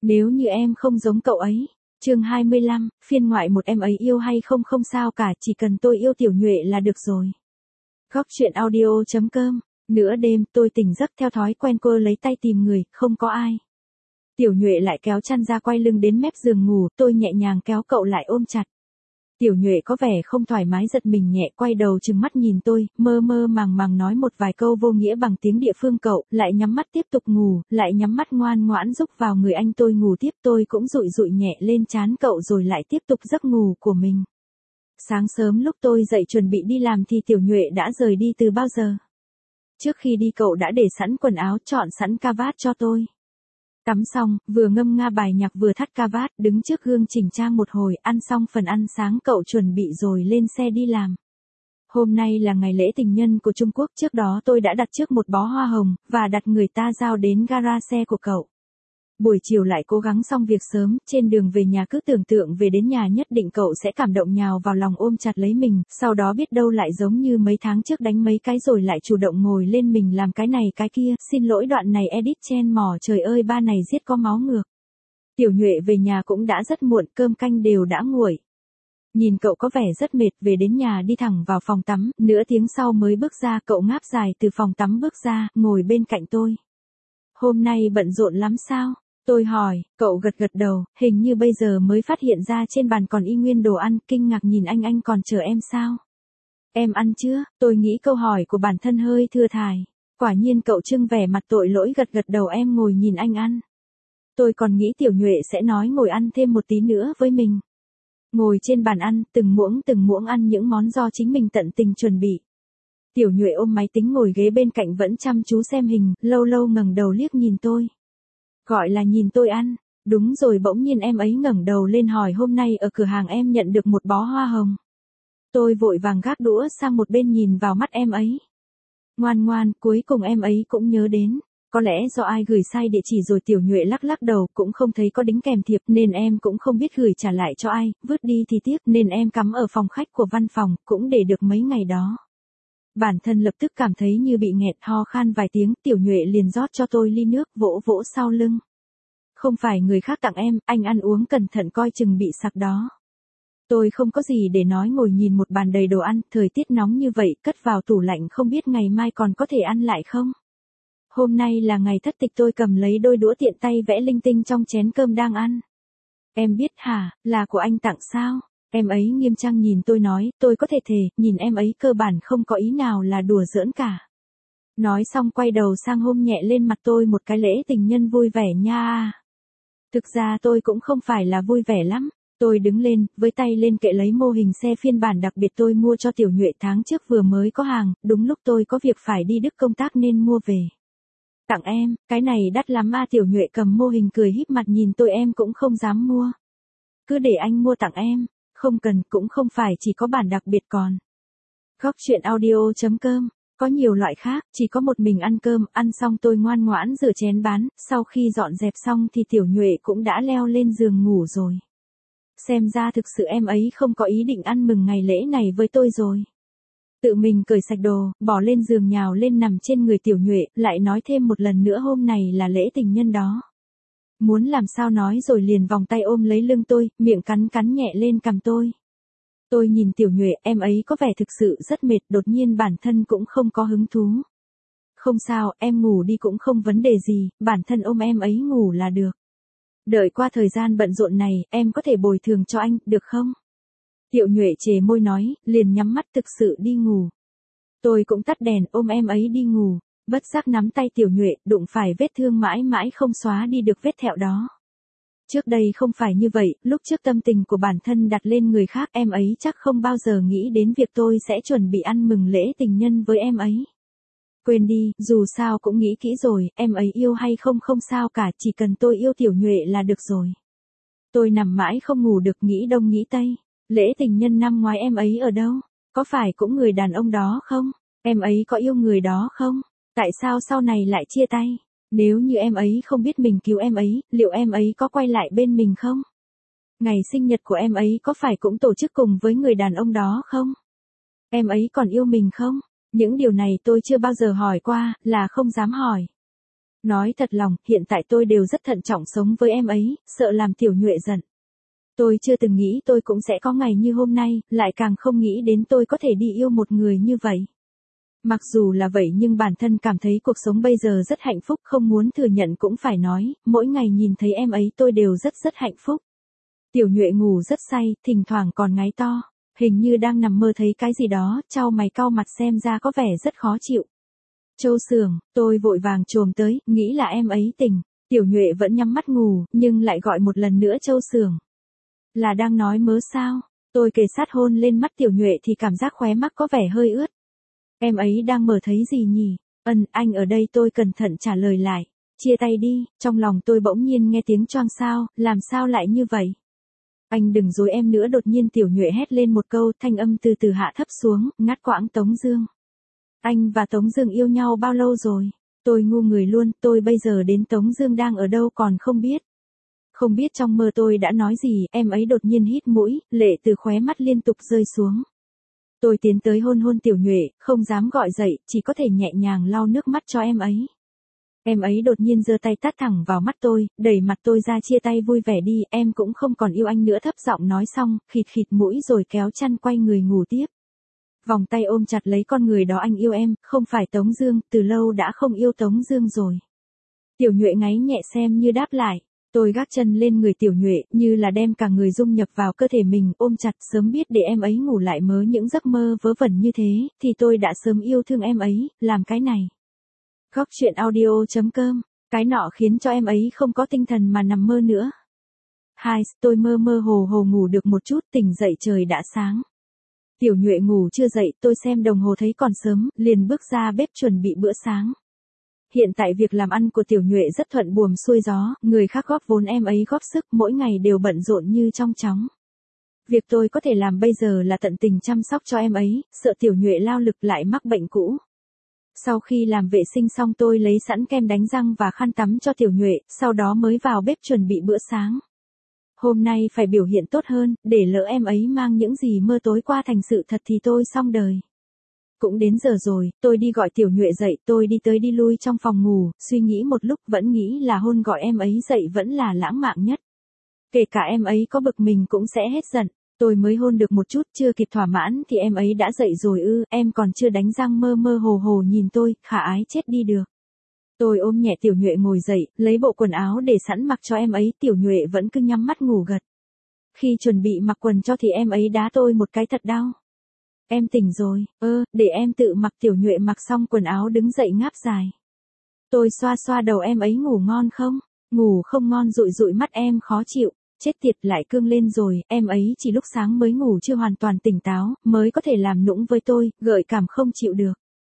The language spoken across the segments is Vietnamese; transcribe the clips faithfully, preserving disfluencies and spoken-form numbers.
Nếu như em không giống cậu ấy. Chương hai mươi lăm, phiên ngoại một em ấy yêu hay không không sao cả, chỉ cần tôi yêu Tiểu Nhuệ là được rồi. Góc truyện audio chấm com. Nửa đêm, tôi tỉnh giấc theo thói quen cô lấy tay tìm người, không có ai. Tiểu Nhuệ lại kéo chăn ra quay lưng đến mép giường ngủ, tôi nhẹ nhàng kéo cậu lại ôm chặt. Tiểu Nhuệ có vẻ không thoải mái giật mình nhẹ quay đầu trừng mắt nhìn tôi, mơ mơ màng màng nói một vài câu vô nghĩa bằng tiếng địa phương cậu, lại nhắm mắt tiếp tục ngủ, lại nhắm mắt ngoan ngoãn rúc vào người anh tôi ngủ tiếp tôi cũng dụi dụi nhẹ lên trán cậu rồi lại tiếp tục giấc ngủ của mình. Sáng sớm lúc tôi dậy chuẩn bị đi làm thì Tiểu Nhuệ đã rời đi từ bao giờ. Trước khi đi cậu đã để sẵn quần áo chọn sẵn cà vạt cho tôi. Tắm xong, vừa ngâm nga bài nhạc vừa thắt cà vạt, đứng trước gương chỉnh trang một hồi, ăn xong phần ăn sáng cậu chuẩn bị rồi lên xe đi làm. Hôm nay là ngày lễ tình nhân của Trung Quốc, trước đó tôi đã đặt trước một bó hoa hồng, và đặt người ta giao đến gara xe của cậu. Buổi chiều lại cố gắng xong việc sớm, trên đường về nhà cứ tưởng tượng về đến nhà nhất định cậu sẽ cảm động nhào vào lòng ôm chặt lấy mình, sau đó biết đâu lại giống như mấy tháng trước đánh mấy cái rồi lại chủ động ngồi lên mình làm cái này cái kia, xin lỗi đoạn này edit chen mỏ trời ơi ba này giết có máu ngược. Tiểu Nhuệ về nhà cũng đã rất muộn, cơm canh đều đã nguội. Nhìn cậu có vẻ rất mệt, về đến nhà đi thẳng vào phòng tắm, nửa tiếng sau mới bước ra, cậu ngáp dài từ phòng tắm bước ra, ngồi bên cạnh tôi. Hôm nay bận rộn lắm sao? Tôi hỏi, cậu gật gật đầu, hình như bây giờ mới phát hiện ra trên bàn còn y nguyên đồ ăn, kinh ngạc nhìn anh anh còn chờ em sao? Em ăn chưa? Tôi nghĩ câu hỏi của bản thân hơi thừa thải. Quả nhiên cậu trưng vẻ mặt tội lỗi gật gật đầu em ngồi nhìn anh ăn. Tôi còn nghĩ Tiểu Nhuệ sẽ nói ngồi ăn thêm một tí nữa với mình. Ngồi trên bàn ăn, từng muỗng từng muỗng ăn những món do chính mình tận tình chuẩn bị. Tiểu Nhuệ ôm máy tính ngồi ghế bên cạnh vẫn chăm chú xem hình, lâu lâu ngẩng đầu liếc nhìn tôi. Gọi là nhìn tôi ăn, đúng rồi bỗng nhiên em ấy ngẩng đầu lên hỏi hôm nay ở cửa hàng em nhận được một bó hoa hồng. Tôi vội vàng gác đũa sang một bên nhìn vào mắt em ấy. Ngoan ngoan, cuối cùng em ấy cũng nhớ đến. Có lẽ do ai gửi sai địa chỉ rồi Tiểu Nhuệ lắc lắc đầu cũng không thấy có đính kèm thiệp nên em cũng không biết gửi trả lại cho ai, vứt đi thì tiếc nên em cắm ở phòng khách của văn phòng, cũng để được mấy ngày đó. Bản thân lập tức cảm thấy như bị nghẹt ho khan vài tiếng, Tiểu Nhuệ liền rót cho tôi ly nước vỗ vỗ sau lưng. Không phải người khác tặng em, anh ăn uống cẩn thận coi chừng bị sặc đó. Tôi không có gì để nói ngồi nhìn một bàn đầy đồ ăn, thời tiết nóng như vậy, cất vào tủ lạnh không biết ngày mai còn có thể ăn lại không. Hôm nay là ngày thất tịch tôi cầm lấy đôi đũa tiện tay vẽ linh tinh trong chén cơm đang ăn. Em biết hả, là của anh tặng sao? Em ấy nghiêm trang nhìn tôi nói, tôi có thể thề, nhìn em ấy cơ bản không có ý nào là đùa giỡn cả. Nói xong quay đầu sang hôn nhẹ lên mặt tôi một cái lễ tình nhân vui vẻ nha. Thực ra tôi cũng không phải là vui vẻ lắm. Tôi đứng lên, với tay lên kệ lấy mô hình xe phiên bản đặc biệt tôi mua cho Tiểu Nhuệ tháng trước vừa mới có hàng, đúng lúc tôi có việc phải đi Đức công tác nên mua về. Tặng em, cái này đắt lắm à Tiểu Nhuệ cầm mô hình cười híp mặt nhìn tôi em cũng không dám mua. Cứ để anh mua tặng em. Không cần, cũng không phải chỉ có bản đặc biệt còn. Góc truyện audio chấm com. Có nhiều loại khác, chỉ có một mình ăn cơm, ăn xong tôi ngoan ngoãn rửa chén bát, sau khi dọn dẹp xong thì Tiểu Nhuệ cũng đã leo lên giường ngủ rồi. Xem ra thực sự em ấy không có ý định ăn mừng ngày lễ này với tôi rồi. Tự mình cởi sạch đồ, bỏ lên giường nhào lên nằm trên người Tiểu Nhuệ, lại nói thêm một lần nữa hôm này là lễ tình nhân đó. Muốn làm sao nói rồi liền vòng tay ôm lấy lưng tôi, miệng cắn cắn nhẹ lên cằm tôi. Tôi nhìn Tiểu Nhuệ, em ấy có vẻ thực sự rất mệt, đột nhiên bản thân cũng không có hứng thú. Không sao, em ngủ đi cũng không vấn đề gì, bản thân ôm em ấy ngủ là được. Đợi qua thời gian bận rộn này, em có thể bồi thường cho anh, được không? Tiểu Nhuệ chề môi nói, liền nhắm mắt thực sự đi ngủ. Tôi cũng tắt đèn, ôm em ấy đi ngủ. Bất giác nắm tay Tiểu Nhuệ, đụng phải vết thương mãi mãi không xóa đi được vết thẹo đó. Trước đây không phải như vậy, lúc trước tâm tình của bản thân đặt lên người khác em ấy chắc không bao giờ nghĩ đến việc tôi sẽ chuẩn bị ăn mừng lễ tình nhân với em ấy. Quên đi, dù sao cũng nghĩ kỹ rồi, em ấy yêu hay không không sao cả, chỉ cần tôi yêu Tiểu Nhuệ là được rồi. Tôi nằm mãi không ngủ được nghĩ đông nghĩ tây. Lễ tình nhân năm ngoái em ấy ở đâu? Có phải cũng người đàn ông đó không? Em ấy có yêu người đó không? Tại sao sau này lại chia tay? Nếu như em ấy không biết mình cứu em ấy, liệu em ấy có quay lại bên mình không? Ngày sinh nhật của em ấy có phải cũng tổ chức cùng với người đàn ông đó không? Em ấy còn yêu mình không? Những điều này tôi chưa bao giờ hỏi qua, là không dám hỏi. Nói thật lòng, hiện tại tôi đều rất thận trọng sống với em ấy, sợ làm Tiểu Nhuệ giận. Tôi chưa từng nghĩ tôi cũng sẽ có ngày như hôm nay, lại càng không nghĩ đến tôi có thể đi yêu một người như vậy. Mặc dù là vậy nhưng bản thân cảm thấy cuộc sống bây giờ rất hạnh phúc, không muốn thừa nhận cũng phải nói, mỗi ngày nhìn thấy em ấy tôi đều rất rất hạnh phúc. Tiểu Nhuệ ngủ rất say, thỉnh thoảng còn ngáy to, hình như đang nằm mơ thấy cái gì đó, chau mày cau mặt xem ra có vẻ rất khó chịu. Châu Sường, tôi vội vàng chồm tới, nghĩ là em ấy tỉnh. Tiểu Nhuệ vẫn nhắm mắt ngủ, nhưng lại gọi một lần nữa Châu Sường. Là đang nói mớ sao? Tôi kề sát hôn lên mắt Tiểu Nhuệ thì cảm giác khóe mắt có vẻ hơi ướt. Em ấy đang mơ thấy gì nhỉ? Ừm, anh ở đây, tôi cẩn thận trả lời lại. Chia tay đi, trong lòng tôi bỗng nhiên nghe tiếng choang sao, làm sao lại như vậy? Anh đừng dối em nữa, đột nhiên Tiểu Nhuệ hét lên một câu, thanh âm từ từ hạ thấp xuống, ngắt quãng Tống Dương. Anh và Tống Dương yêu nhau bao lâu rồi? Tôi ngu người luôn, tôi bây giờ đến Tống Dương đang ở đâu còn không biết. Không biết trong mơ tôi đã nói gì, em ấy đột nhiên hít mũi, lệ từ khóe mắt liên tục rơi xuống. Tôi tiến tới hôn hôn Tiểu Nhuệ, không dám gọi dậy, chỉ có thể nhẹ nhàng lau nước mắt cho em ấy. Em ấy đột nhiên giơ tay tát thẳng vào mắt tôi, đẩy mặt tôi ra, chia tay vui vẻ đi, em cũng không còn yêu anh nữa, thấp giọng nói xong, khịt khịt mũi rồi kéo chăn quay người ngủ tiếp. Vòng tay ôm chặt lấy con người đó, anh yêu em, không phải Tống Dương, từ lâu đã không yêu Tống Dương rồi. Tiểu Nhuệ ngáy nhẹ xem như đáp lại. Tôi gác chân lên người Tiểu Nhuệ, như là đem cả người dung nhập vào cơ thể mình, ôm chặt, sớm biết để em ấy ngủ lại mớ những giấc mơ vớ vẩn như thế, thì tôi đã sớm yêu thương em ấy, làm cái này. Góc truyện audio chấm com, cái nọ khiến cho em ấy không có tinh thần mà nằm mơ nữa. Hai, tôi mơ mơ hồ hồ ngủ được một chút, tỉnh dậy trời đã sáng. Tiểu Nhuệ ngủ chưa dậy, tôi xem đồng hồ thấy còn sớm, liền bước ra bếp chuẩn bị bữa sáng. Hiện tại việc làm ăn của Tiểu Nhuệ rất thuận buồm xuôi gió, người khác góp vốn em ấy góp sức, mỗi ngày đều bận rộn như trong chóng. Việc tôi có thể làm bây giờ là tận tình chăm sóc cho em ấy, sợ Tiểu Nhuệ lao lực lại mắc bệnh cũ. Sau khi làm vệ sinh xong tôi lấy sẵn kem đánh răng và khăn tắm cho Tiểu Nhuệ, sau đó mới vào bếp chuẩn bị bữa sáng. Hôm nay phải biểu hiện tốt hơn, để lỡ em ấy mang những gì mơ tối qua thành sự thật thì tôi xong đời. Cũng đến giờ rồi, tôi đi gọi Tiểu Nhuệ dậy, tôi đi tới đi lui trong phòng ngủ, suy nghĩ một lúc vẫn nghĩ là hôn gọi em ấy dậy vẫn là lãng mạn nhất. Kể cả em ấy có bực mình cũng sẽ hết giận. Tôi mới hôn được một chút, chưa kịp thỏa mãn thì em ấy đã dậy rồi ư, em còn chưa đánh răng, mơ mơ hồ hồ nhìn tôi, khả ái chết đi được. Tôi ôm nhẹ Tiểu Nhuệ ngồi dậy, lấy bộ quần áo để sẵn mặc cho em ấy, Tiểu Nhuệ vẫn cứ nhắm mắt ngủ gật. Khi chuẩn bị mặc quần cho thì em ấy đá tôi một cái thật đau. Em tỉnh rồi, ơ, để em tự mặc. Tiểu Nhuệ mặc xong quần áo đứng dậy ngáp dài. Tôi xoa xoa đầu em ấy, ngủ ngon không? Ngủ không ngon, dụi dụi mắt em khó chịu. Chết tiệt, lại cương lên rồi, em ấy chỉ lúc sáng mới ngủ chưa hoàn toàn tỉnh táo, mới có thể làm nũng với tôi, gợi cảm không chịu được.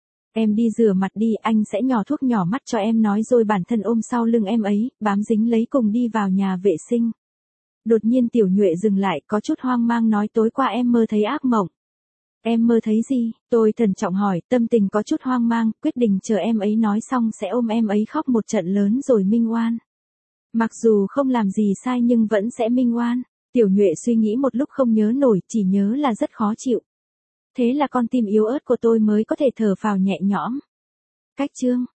Em đi rửa mặt đi, anh sẽ nhỏ thuốc nhỏ mắt cho em, nói rồi bản thân ôm sau lưng em ấy, bám dính lấy cùng đi vào nhà vệ sinh. Đột nhiên Tiểu Nhuệ dừng lại, có chút hoang mang nói, tối qua em mơ thấy ác mộng. Em mơ thấy gì? Tôi thận trọng hỏi, tâm tình có chút hoang mang, quyết định chờ em ấy nói xong sẽ ôm em ấy khóc một trận lớn rồi minh oan. Mặc dù không làm gì sai nhưng vẫn sẽ minh oan. Tiểu Nhuệ suy nghĩ một lúc không nhớ nổi, chỉ nhớ là rất khó chịu. Thế là con tim yếu ớt của tôi mới có thể thở phào nhẹ nhõm. Cách chương